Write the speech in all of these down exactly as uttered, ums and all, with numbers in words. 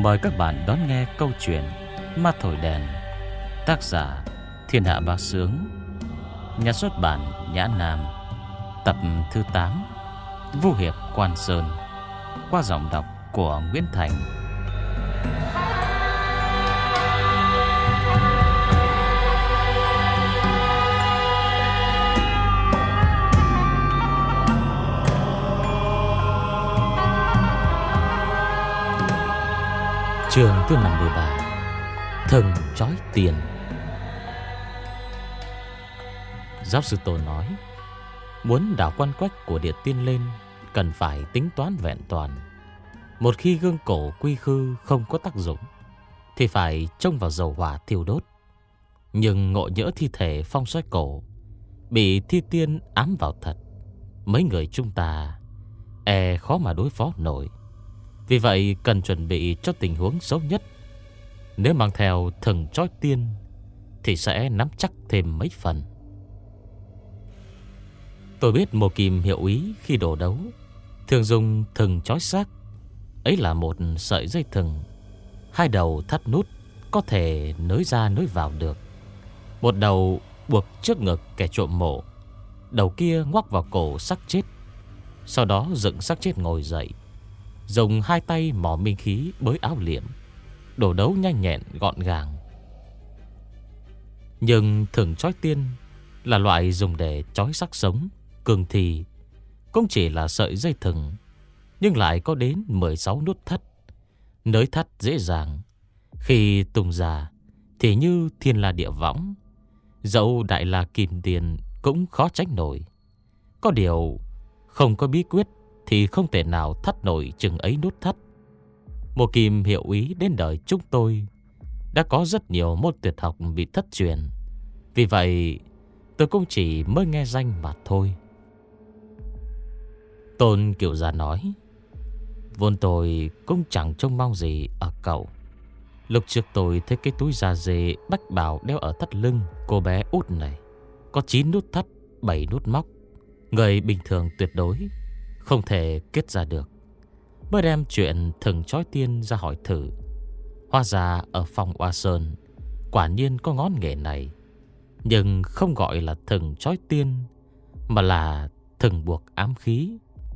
Mời các bạn đón nghe câu chuyện Ma Thổi Đèn, tác giả Thiên Hạ Bá Sướng, nhà xuất bản Nhã Nam, tập thứ tám, Vu Hiệp Quan Sơn, qua giọng đọc của Nguyễn Thành. Chương thứ năm mươi ba, Thần Chói Tiền. Giáo sư Tô nói, muốn đảo quan quách của Địa Tiên lên cần phải tính toán vẹn toàn. Một khi gương cổ quy khư không có tác dụng thì phải trông vào dầu hỏa thiêu đốt. Nhưng ngộ nhỡ thi thể phong xoáy cổ bị thi tiên ám vào thật, mấy người chúng ta e khó mà đối phó nổi. Vì vậy cần chuẩn bị cho tình huống xấu nhất. Nếu mang theo thần chói tiên thì sẽ nắm chắc thêm mấy phần. Tôi biết Mộ Kim hiệu ý khi đổ đấu thường dùng thần chói xác. Ấy là một sợi dây thừng, hai đầu thắt nút có thể nối ra nối vào được. Một đầu buộc trước ngực kẻ trộm mộ, đầu kia ngoắc vào cổ xác chết. Sau đó dựng xác chết ngồi dậy, dùng hai tay mỏ minh khí bới áo liệm, đổ đấu nhanh nhẹn gọn gàng. Nhưng thừng chói tiên là loại dùng để chói xác sống, cường thì cũng chỉ là sợi dây thừng, nhưng lại có đến mười sáu nút thắt. Nới thắt dễ dàng, khi tung ra thì như thiên la địa võng, dẫu đại la kim tiền cũng khó tránh nổi. Có điều không có bí quyết thì không thể nào thắt nổi chừng ấy nút thắt. Mộ Kim hiệu ý đến đời chúng tôi đã có rất nhiều môn tuyệt học bị thất truyền. Vì vậy tôi cũng chỉ mới nghe danh mà thôi. Tôn Kiều Gia nói, vốn tôi cũng chẳng trông mong gì ở cậu. Lúc trước tôi thấy cái túi da dê bách bảo đeo ở thắt lưng cô bé út này có chín nút thắt, bảy nút móc. Người bình thường tuyệt đối không thể kết ra được. Mới đem chuyện thần chói tiên ra hỏi thử. Hóa ra ở phòng Oa Sơn quả nhiên có ngón nghề này, nhưng không gọi là thần chói tiên, mà là thần buộc ám khí.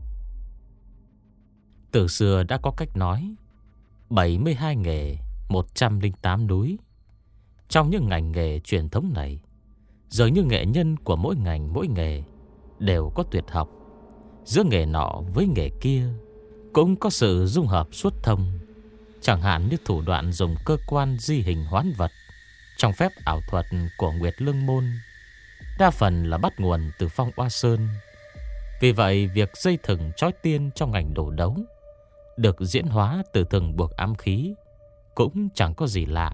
Từ xưa đã có cách nói bảy mươi hai nghề, một trăm lẻ tám núi. Trong những ngành nghề truyền thống này, dường như nghệ nhân của mỗi ngành mỗi nghề đều có tuyệt học. Giữa nghề nọ với nghề kia cũng có sự dung hợp suốt thông. Chẳng hạn như thủ đoạn dùng cơ quan di hình hoán vật trong phép ảo thuật của Nguyệt Lương Môn, đa phần là bắt nguồn từ phong Oa Sơn. Vì vậy việc dây thừng chói tiên trong ngành đổ đấu được diễn hóa từ thừng buộc ám khí cũng chẳng có gì lạ.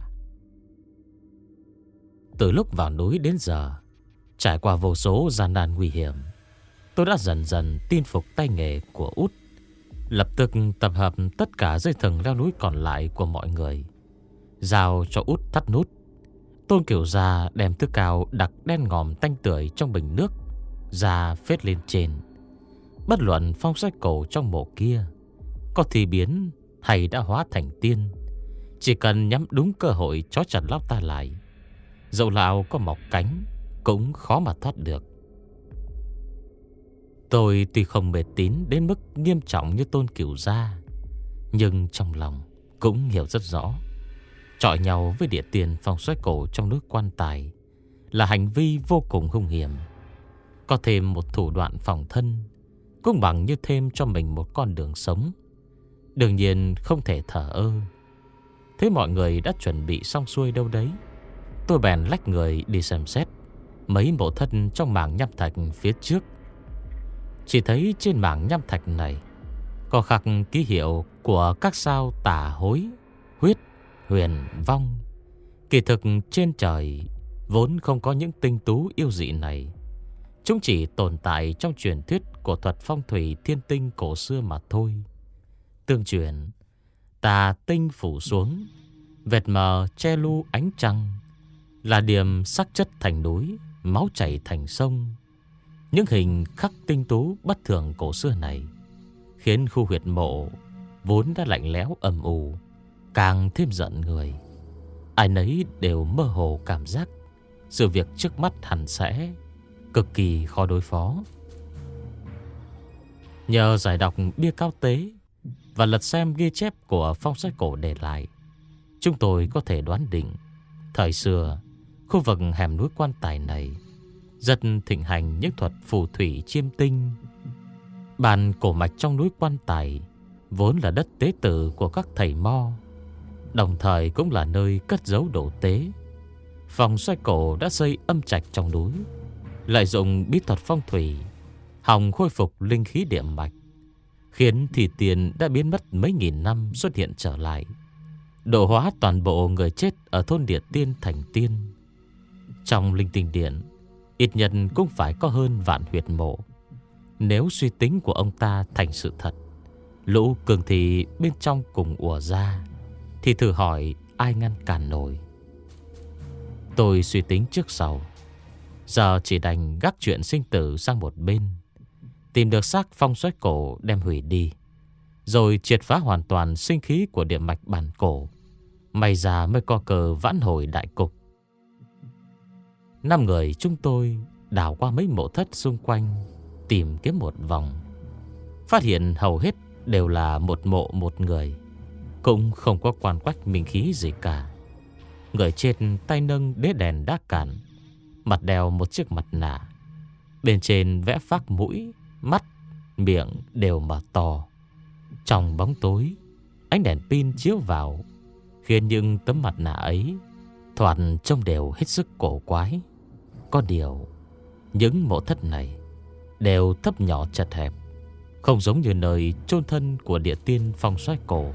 Từ lúc vào núi đến giờ, trải qua vô số gian nan nguy hiểm, tôi đã dần dần tin phục tay nghề của út. Lập tức tập hợp tất cả dây thừng leo núi còn lại của mọi người, giao cho út thắt nút. Tôn Kiều Gia đem thứ cao đặc đen ngòm tanh tưởi trong bình nước ra phết lên trên. Bất luận phong xoáy cổ trong mộ kia có thì biến hay đã hóa thành tiên, chỉ cần nhắm đúng cơ hội chó chặt lão ta lại, dẫu lão có mọc cánh cũng khó mà thoát được. Tôi tuy không mê tín đến mức nghiêm trọng như Tôn Kiều Gia, nhưng trong lòng cũng hiểu rất rõ, chọi nhau với địa tiền phong xoáy cổ trong núi Quan Tài là hành vi vô cùng hung hiểm. Có thêm một thủ đoạn phòng thân cũng bằng như thêm cho mình một con đường sống. Đương nhiên không thể thở ơ. Thế mọi người đã chuẩn bị xong xuôi đâu đấy, tôi bèn lách người đi xem xét mấy mộ thân trong mảng nham thạch phía trước. Chỉ thấy trên mảng nham thạch này có khắc ký hiệu của các sao Tả, Hối, Huyết, Huyền, Vong. Kỳ thực trên trời vốn không có những tinh tú yêu dị này. Chúng chỉ tồn tại trong truyền thuyết của thuật phong thủy thiên tinh cổ xưa mà thôi. Tương truyền, tà tinh phủ xuống, vệt mờ che lu ánh trăng, là điểm sắc chất thành núi, máu chảy thành sông. Những hình khắc tinh tú bất thường cổ xưa này khiến khu huyệt mộ vốn đã lạnh lẽo âm u càng thêm giận người. Ai nấy đều mơ hồ cảm giác sự việc trước mắt hẳn sẽ cực kỳ khó đối phó. Nhờ giải đọc bia cao tế và lật xem ghi chép của phong sách cổ để lại, chúng tôi có thể đoán định thời xưa khu vực hẻm núi Quan Tài này rất thịnh hành những thuật phù thủy chiêm tinh. Bàn cổ mạch trong núi Quan Tài vốn là đất tế tự của các thầy mo, đồng thời cũng là nơi cất giấu đồ tế. Phòng xoay cổ đã xây âm trạch trong núi, lợi dụng bí thuật phong thủy hòng khôi phục linh khí địa mạch, khiến thì tiền đã biến mất mấy nghìn năm xuất hiện trở lại, độ hóa toàn bộ người chết ở thôn Địa Tiên thành tiên. Trong linh tinh điện ít nhất cũng phải có hơn vạn huyệt mộ. Nếu suy tính của ông ta thành sự thật, lũ cường thị bên trong cùng ùa ra, thì thử hỏi ai ngăn cản nổi. Tôi suy tính trước sau, giờ chỉ đành gác chuyện sinh tử sang một bên, tìm được xác phong xoáy cổ đem hủy đi, rồi triệt phá hoàn toàn sinh khí của địa mạch bản cổ. May ra mới có cờ vãn hồi đại cục. Năm người chúng tôi đào qua mấy mộ thất xung quanh, tìm kiếm một vòng, phát hiện hầu hết đều là một mộ một người, cũng không có quan quách minh khí gì cả. Người chết tay nâng đế đèn đá cản, mặt đeo một chiếc mặt nạ, bên trên vẽ phác mũi, mắt, miệng đều mở to. Trong bóng tối, ánh đèn pin chiếu vào, khiến những tấm mặt nạ ấy thoạt trông đều hết sức cổ quái. Có điều, những mộ thất này đều thấp nhỏ chật hẹp, không giống như nơi chôn thân của địa tiên phong xoáy cổ.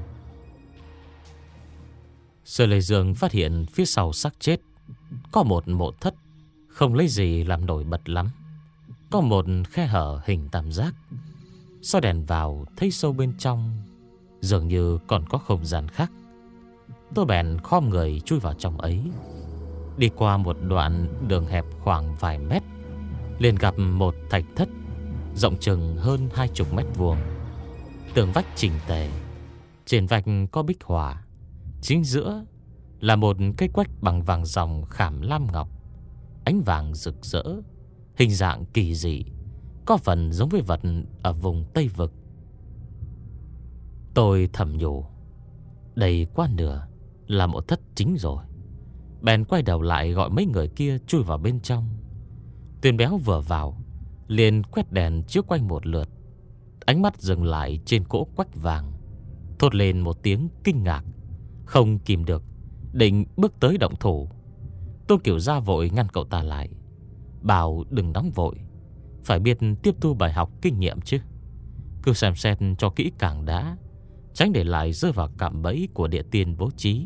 Sở Lệ Dương phát hiện phía sau xác chết có một mộ thất không lấy gì làm nổi bật lắm, có một khe hở hình tam giác. Soi đèn vào thấy sâu bên trong dường như còn có không gian khác. Tôi bèn khom người chui vào trong ấy. Đi qua một đoạn đường hẹp khoảng vài mét, liền gặp một thạch thất rộng chừng hơn hai chục mét vuông, tường vách chỉnh tề, trên vách có bích họa, chính giữa là một cây quách bằng vàng ròng khảm lam ngọc, ánh vàng rực rỡ, hình dạng kỳ dị, có phần giống với vật ở vùng Tây Vực. Tôi thầm nhủ, đây quá nửa là một thất chính rồi. Bèn quay đầu lại gọi mấy người kia chui vào bên trong. Tuyền Béo vừa vào liền quét đèn chiếu quanh một lượt, ánh mắt dừng lại trên cỗ quách vàng, thốt lên một tiếng kinh ngạc, không kìm được định bước tới động thủ. Tôn Kiểu Gia vội ngăn cậu ta lại, bảo đừng nóng vội, phải biết tiếp thu bài học kinh nghiệm chứ. Cứ xem xét cho kỹ càng đã, tránh để lại rơi vào cạm bẫy của địa tiên bố trí.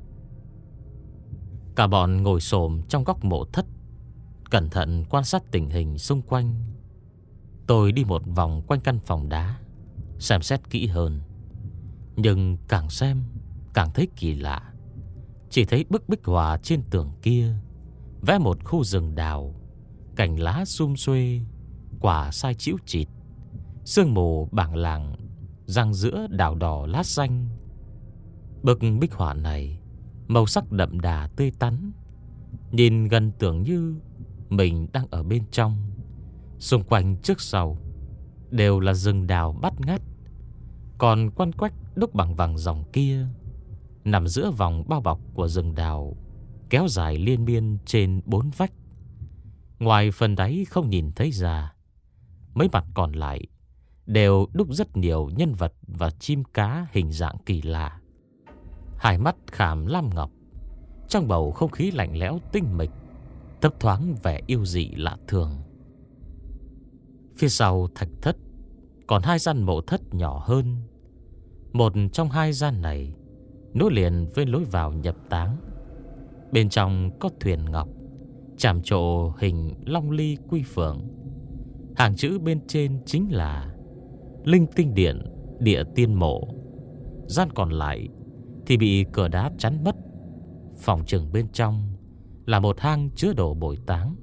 Cả bọn ngồi xổm trong góc mộ thất, cẩn thận quan sát tình hình xung quanh. Tôi đi một vòng quanh căn phòng đá, xem xét kỹ hơn. Nhưng càng xem càng thấy kỳ lạ. Chỉ thấy bức bích họa trên tường kia vẽ một khu rừng đào, cành lá sum xuê, quả sai chiếu chịt, sương mù bảng làng răng giữa đào đỏ lát xanh. Bức bích họa này màu sắc đậm đà tươi tắn, nhìn gần tưởng như mình đang ở bên trong. Xung quanh trước sau đều là rừng đào bát ngát, còn quanh quách đúc bằng vàng ròng kia nằm giữa vòng bao bọc của rừng đào, kéo dài liên miên trên bốn vách. Ngoài phần đáy không nhìn thấy ra, mấy mặt còn lại đều đúc rất nhiều nhân vật và chim cá hình dạng kỳ lạ. Hai mắt khảm lam ngọc, trong bầu không khí lạnh lẽo tinh mịch, thấp thoáng vẻ yêu dị lạ thường. Phía sau thạch thất còn hai gian mộ thất nhỏ hơn. Một trong hai gian này nối liền với lối vào nhập táng. Bên trong có thuyền ngọc, chạm trổ hình long ly quy phượng. Hàng chữ bên trên chính là Linh Tinh Điện Địa Tiên Mộ. Gian còn lại thì bị cửa đá chắn mất. Phòng chừng bên trong là một hang chứa đồ bồi táng.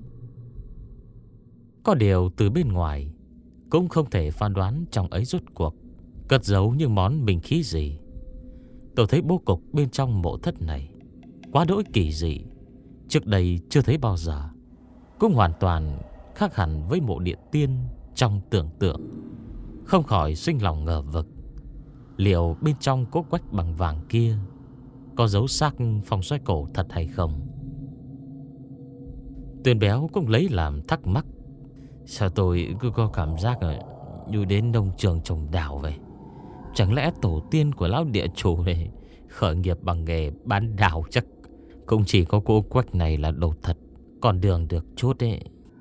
Có điều từ bên ngoài cũng không thể phán đoán trong ấy rốt cuộc cất giấu những món bình khí gì. Tôi thấy bố cục bên trong mộ thất này quá đỗi kỳ dị, trước đây chưa thấy bao giờ. Cũng hoàn toàn khác hẳn với mộ địa tiên trong tưởng tượng. Không khỏi sinh lòng ngờ vực, liệu bên trong cốt quách bằng vàng kia có dấu xác phong xoáy cổ thật hay không? Tuyền Béo cũng lấy làm thắc mắc. Sao tôi cứ có cảm giác như đến nông trường trồng đào vậy? Chẳng lẽ tổ tiên của lão địa chủ này khởi nghiệp bằng nghề bán đào chắc? Cũng chỉ có cô quách này là đồ thật, còn đường được chút đấy.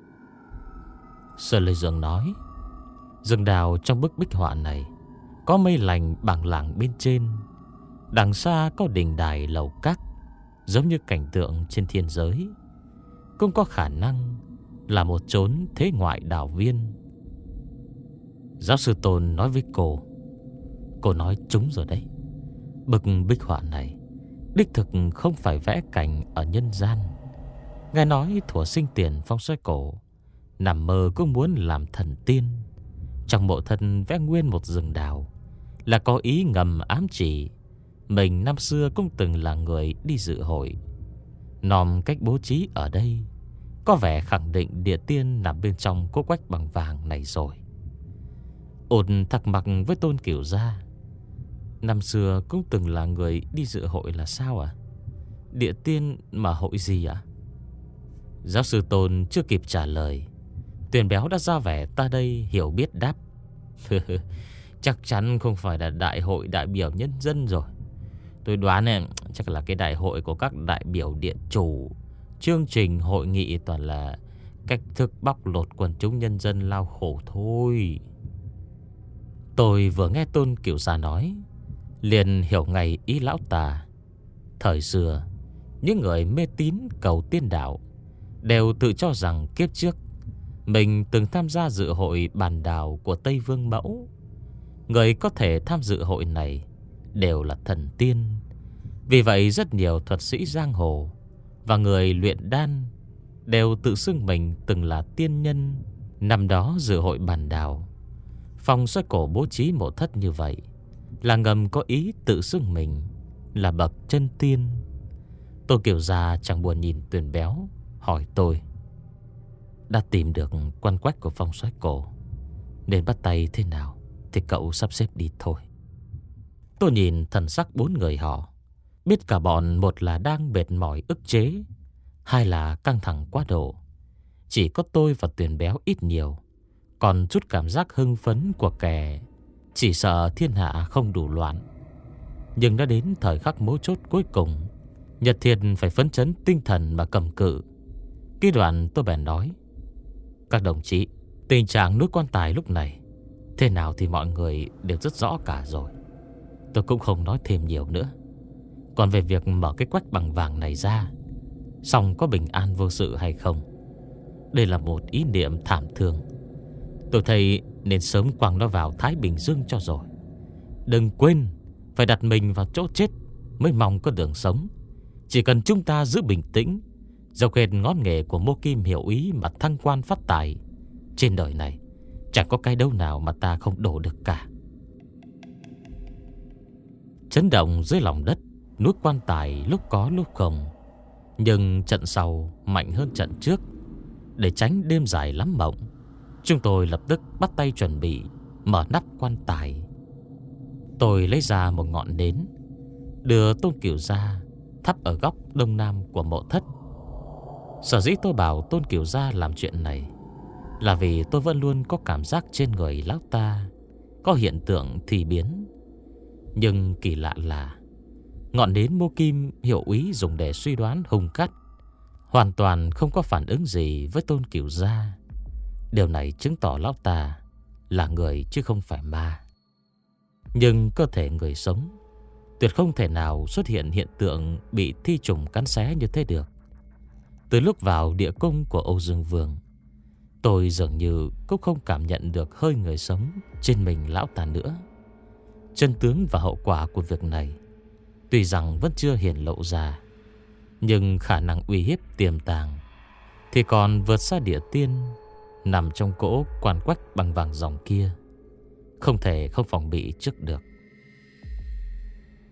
Sơn Lê Dương nói, rừng đào trong bức bích họa này có mây lành bằng làng bên trên, đằng xa có đình đài lầu các, giống như cảnh tượng trên thiên giới. Cũng có khả năng là một chốn thế ngoại đào viên. Giáo sư Tôn nói với cô, cô nói trúng rồi đấy. Bức bích họa này đích thực không phải vẽ cảnh ở nhân gian. Nghe nói thuở sinh tiền phong xoáy cổ nằm mơ cũng muốn làm thần tiên. Trong mộ thân vẽ nguyên một rừng đào là có ý ngầm ám chỉ mình năm xưa cũng từng là người đi dự hội. Nòm cách bố trí ở đây có vẻ khẳng định địa tiên nằm bên trong cốt quách bằng vàng này rồi. Ôn thắc mắc với Tôn Cửu Gia, năm xưa cũng từng là người đi dự hội là sao à? Địa tiên mà hội gì ạ? À? Giáo sư Tôn chưa kịp trả lời, Tuyền Béo đã ra vẻ ta đây hiểu biết đáp. Chắc chắn không phải là đại hội đại biểu nhân dân rồi. Tôi đoán em chắc là cái đại hội của các đại biểu địa chủ. Chương trình hội nghị toàn là cách thức bóc lột quần chúng nhân dân lao khổ thôi. Tôi vừa nghe Tôn Cửu Gia nói, liền hiểu ngay ý lão tà. Thời xưa, những người mê tín cầu tiên đạo đều tự cho rằng kiếp trước mình từng tham gia dự hội bàn đào của Tây Vương Mẫu. Người có thể tham dự hội này đều là thần tiên. Vì vậy rất nhiều thuật sĩ giang hồ và người luyện đan đều tự xưng mình từng là tiên nhân. Năm đó dự hội bàn đào, phong xoáy cổ bố trí mộ thất như vậy là ngầm có ý tự xưng mình là bậc chân tiên. Tôi kiểu ra chẳng buồn nhìn Tuyền Béo, hỏi tôi, đã tìm được quan quách của phong xoáy cổ, nên bắt tay thế nào thì cậu sắp xếp đi thôi. Tôi nhìn thần sắc bốn người họ, biết cả bọn một là đang mệt mỏi ức chế, hai là căng thẳng quá độ. Chỉ có tôi và Tuyền Béo ít nhiều còn chút cảm giác hưng phấn của kẻ chỉ sợ thiên hạ không đủ loạn. Nhưng đã đến thời khắc mấu chốt cuối cùng, Nhật Thiệt phải phấn chấn tinh thần mà cầm cự. Cái đoạn tôi bèn nói, các đồng chí, tình trạng núi Quan Tài lúc này thế nào thì mọi người đều rất rõ cả rồi. Tôi cũng không nói thêm nhiều nữa. Còn về việc mở cái quách bằng vàng này ra, xong có bình an vô sự hay không, đây là một ý niệm thảm thương. Tôi thấy nên sớm quăng nó vào Thái Bình Dương cho rồi. Đừng quên phải đặt mình vào chỗ chết mới mong có đường sống. Chỉ cần chúng ta giữ bình tĩnh, dọc hết ngón nghề của Mô Kim hiểu ý mà thăng quan phát tài, trên đời này chẳng có cái đâu nào mà ta không đổ được cả. Chấn động dưới lòng đất, núi Quan Tài lúc có lúc không. Nhưng trận sau mạnh hơn trận trước. Để tránh đêm dài lắm mộng, chúng tôi lập tức bắt tay chuẩn bị mở nắp quan tài. Tôi lấy ra một ngọn nến, đưa Tôn Cửu Gia thắp ở góc đông nam của mộ thất. Sở dĩ tôi bảo Tôn Cửu Gia làm chuyện này là vì tôi vẫn luôn có cảm giác trên người lão ta có hiện tượng thì biến. Nhưng kỳ lạ là ngọn nến Mô Kim hiệu úy dùng để suy đoán hung cát hoàn toàn không có phản ứng gì với Tôn Cửu Gia. Điều này chứng tỏ lão ta là người chứ không phải ma. Nhưng cơ thể người sống tuyệt không thể nào xuất hiện hiện tượng bị thi trùng cắn xé như thế được. Từ lúc vào địa cung của Âu Dương Vương, tôi dường như cũng không cảm nhận được hơi người sống trên mình lão ta nữa. Chân tướng và hậu quả của việc này tuy rằng vẫn chưa hiển lộ ra, nhưng khả năng uy hiếp tiềm tàng thì còn vượt xa địa tiên nằm trong cỗ quan quách bằng vàng dòng kia, không thể không phòng bị trước được.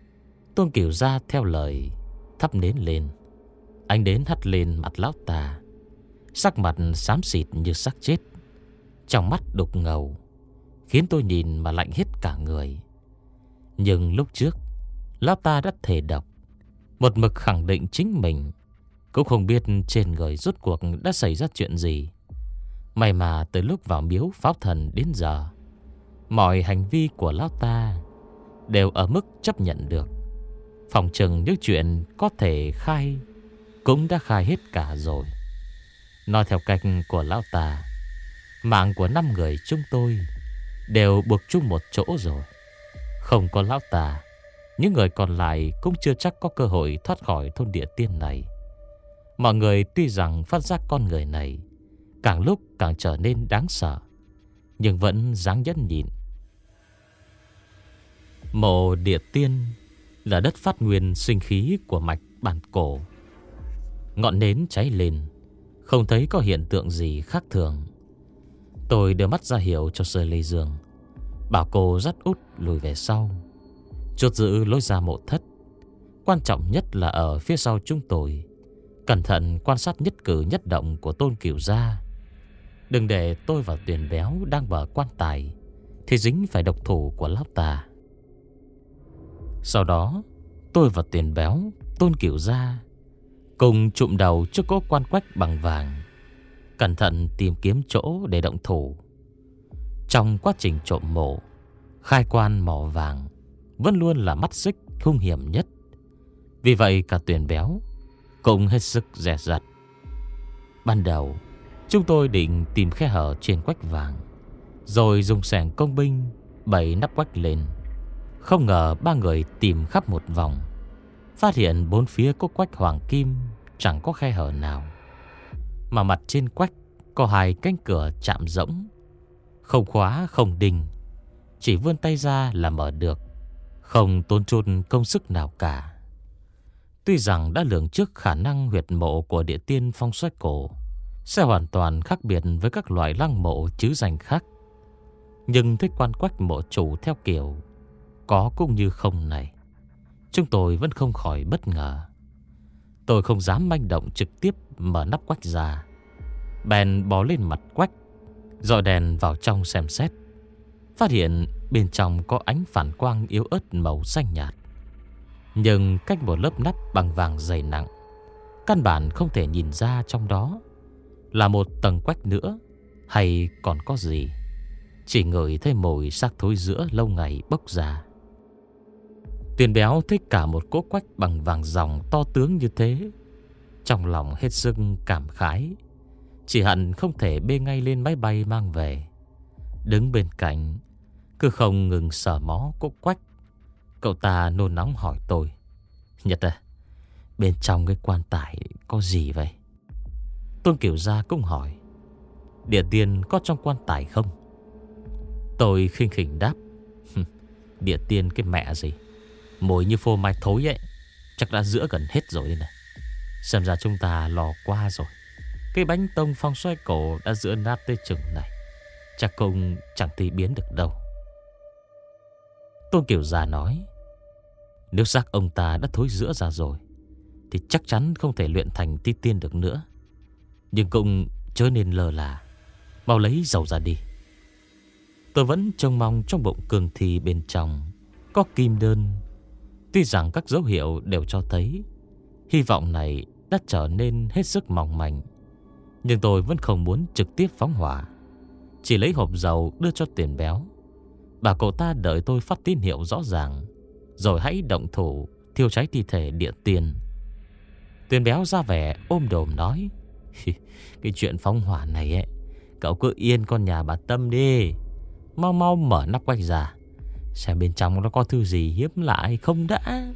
Tôn Cửu Gia theo lời thắp nến lên. Ánh nến hắt lên mặt lão ta, sắc mặt xám xịt như xác chết, trong mắt đục ngầu, khiến tôi nhìn mà lạnh hết cả người. Nhưng lúc trước lão ta đã thề độc, một mực khẳng định chính mình, cũng không biết trên người rốt cuộc đã xảy ra chuyện gì. May mà từ lúc vào miếu Pháo Thần đến giờ, mọi hành vi của lão ta đều ở mức chấp nhận được. Phòng chừng những chuyện có thể khai cũng đã khai hết cả rồi. Nói theo cách của lão ta, mạng của năm người chúng tôi đều buộc chung một chỗ rồi. Không có lão ta, những người còn lại cũng chưa chắc có cơ hội thoát khỏi thôn địa tiên này. Mọi người tuy rằng phát giác con người này càng lúc càng trở nên đáng sợ, nhưng vẫn dáng nhẫn nhịn. Mộ địa tiên là đất phát nguyên sinh khí của mạch bản cổ. Ngọn nến cháy lên, không thấy có hiện tượng gì khác thường. Tôi đưa mắt ra hiệu cho Sơ Lê Dương, bảo cô dắt Út lùi về sau, chốt giữ lối ra mộ thất. Quan trọng nhất là ở phía sau chúng tôi, cẩn thận quan sát nhất cử nhất động của Tôn Cửu Gia. Đừng để tôi và Tuyền Béo đang bờ quan tài thì dính phải độc thủ của lão ta. Sau đó tôi và Tuyền Béo, Tôn Cửu Gia cùng chụm đầu trước cỗ quan quách bằng vàng, cẩn thận tìm kiếm chỗ để động thủ. Trong quá trình trộm mộ, khai quan mỏ vàng vẫn luôn là mắt xích hung hiểm nhất. Vì vậy cả Tuyền Béo cũng hết sức dè dặt. Ban đầu chúng tôi định tìm khe hở trên quách vàng, rồi dùng xẻng công binh bày nắp quách lên. Không ngờ ba người tìm khắp một vòng, phát hiện bốn phía có quách hoàng kim chẳng có khe hở nào, mà mặt trên quách có hai cánh cửa chạm rỗng, không khóa không đinh, chỉ vươn tay ra là mở được, không tốn chút công sức nào cả. Tuy rằng đã lường trước khả năng huyệt mộ của địa tiên phong xoáy cổ sẽ hoàn toàn khác biệt với các loại lăng mộ chứ danh khác, nhưng thích quan quách mộ chủ theo kiểu có cũng như không này, chúng tôi vẫn không khỏi bất ngờ. Tôi không dám manh động trực tiếp mở nắp quách ra, bèn bò lên mặt quách, dọi đèn vào trong xem xét. Phát hiện bên trong có ánh phản quang yếu ớt màu xanh nhạt, nhưng cách một lớp nắp bằng vàng dày nặng, căn bản không thể nhìn ra trong đó là một tầng quách nữa hay còn có gì. Chỉ ngửi thấy mùi xác thối giữa lâu ngày bốc ra. Tuyền Béo thích cả một cỗ quách bằng vàng ròng to tướng như thế, trong lòng hết sức cảm khái, chỉ hận không thể bê ngay lên máy bay mang về. Đứng bên cạnh cứ không ngừng sờ mó cỗ quách, cậu ta nôn nóng hỏi tôi: Nhật à, bên trong cái quan tài có gì vậy? Tôn Cửu Gia cũng hỏi: Địa tiên có trong quan tài không? Tôi khinh khỉnh đáp: Địa tiên cái mẹ gì, mùi như phô mai thối ấy, chắc đã giữa gần hết rồi đây này. Xem ra chúng ta lò qua rồi. Cái bánh tông phong xoay cổ đã giữa nát tới chừng này, chắc cũng chẳng tí biến được đâu. Tôn Cửu Gia nói: Nếu xác ông ta đã thối rữa ra rồi thì chắc chắn không thể luyện thành ti tiên được nữa. Nhưng cũng chớ nên lờ là, mau lấy dầu ra đi. Tôi vẫn trông mong trong bụng cường thi bên trong có kim đơn. Tuy rằng các dấu hiệu đều cho thấy hy vọng này đã trở nên hết sức mỏng manh, nhưng tôi vẫn không muốn trực tiếp phóng hỏa. Chỉ lấy hộp dầu đưa cho Tuyền Béo, bảo cậu ta đợi tôi phát tín hiệu rõ ràng rồi hãy động thủ thiêu cháy thi thể địa tiên. Tuyền Béo ra vẻ ôm đồm nói: Cái chuyện phóng hỏa này ấy, cậu cứ yên con nhà bà Tâm đi. Mau mau mở nắp quách ra, xem bên trong nó có thứ gì hiếm lạ hay không đã.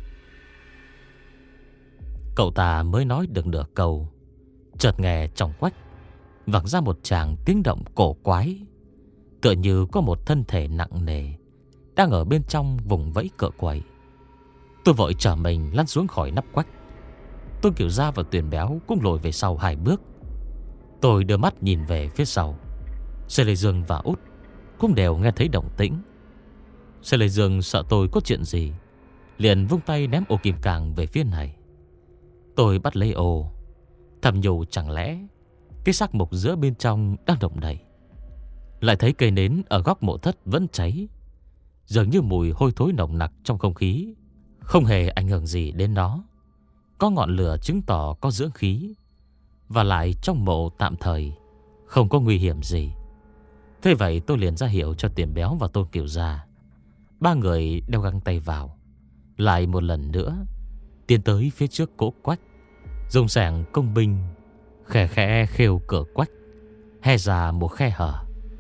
Cậu ta mới nói được nửa câu, chợt nghe trong quách vẳng ra một tràng tiếng động cổ quái, tựa như có một thân thể nặng nề đang ở bên trong vùng vẫy cựa quậy. Tôi vội trở mình lăn xuống khỏi nắp quách. Tôn Cửu Gia và Tuyền Béo cũng lùi về sau hai bước. Tôi đưa mắt nhìn về phía sau. Sê Lê Dương và Út cũng đều nghe thấy động tĩnh. Sê Lê Dương sợ tôi có chuyện gì, liền vung tay ném ô kim cang về phía này. Tôi bắt lấy ô, thầm nhủ chẳng lẽ cái xác mục giữa bên trong đang động đậy. Lại thấy cây nến ở góc mộ thất vẫn cháy, dường như mùi hôi thối nồng nặc trong không khí không hề ảnh hưởng gì đến nó. Có ngọn lửa chứng tỏ có dưỡng khí, và lại trong mộ tạm thời không có nguy hiểm gì. Thế vậy tôi liền ra hiệu cho Tiền Béo và Tôn Kiều Gia. Ba người đeo găng tay vào, lại một lần nữa tiến tới phía trước cỗ quách, dùng sẻng công binh khẽ khẽ khêu cửa quách, hé ra một khe hở.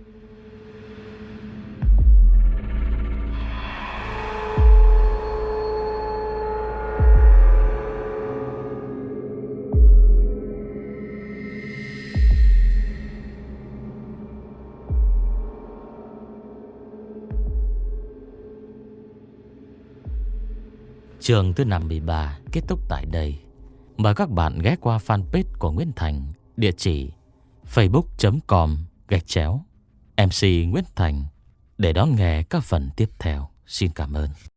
Chương thứ năm mươi ba kết thúc tại đây. Mời các bạn ghé qua fanpage của Nguyễn Thành, địa chỉ facebook.com gạch chéo MC Nguyễn Thành để đón nghe các phần tiếp theo. Xin cảm ơn.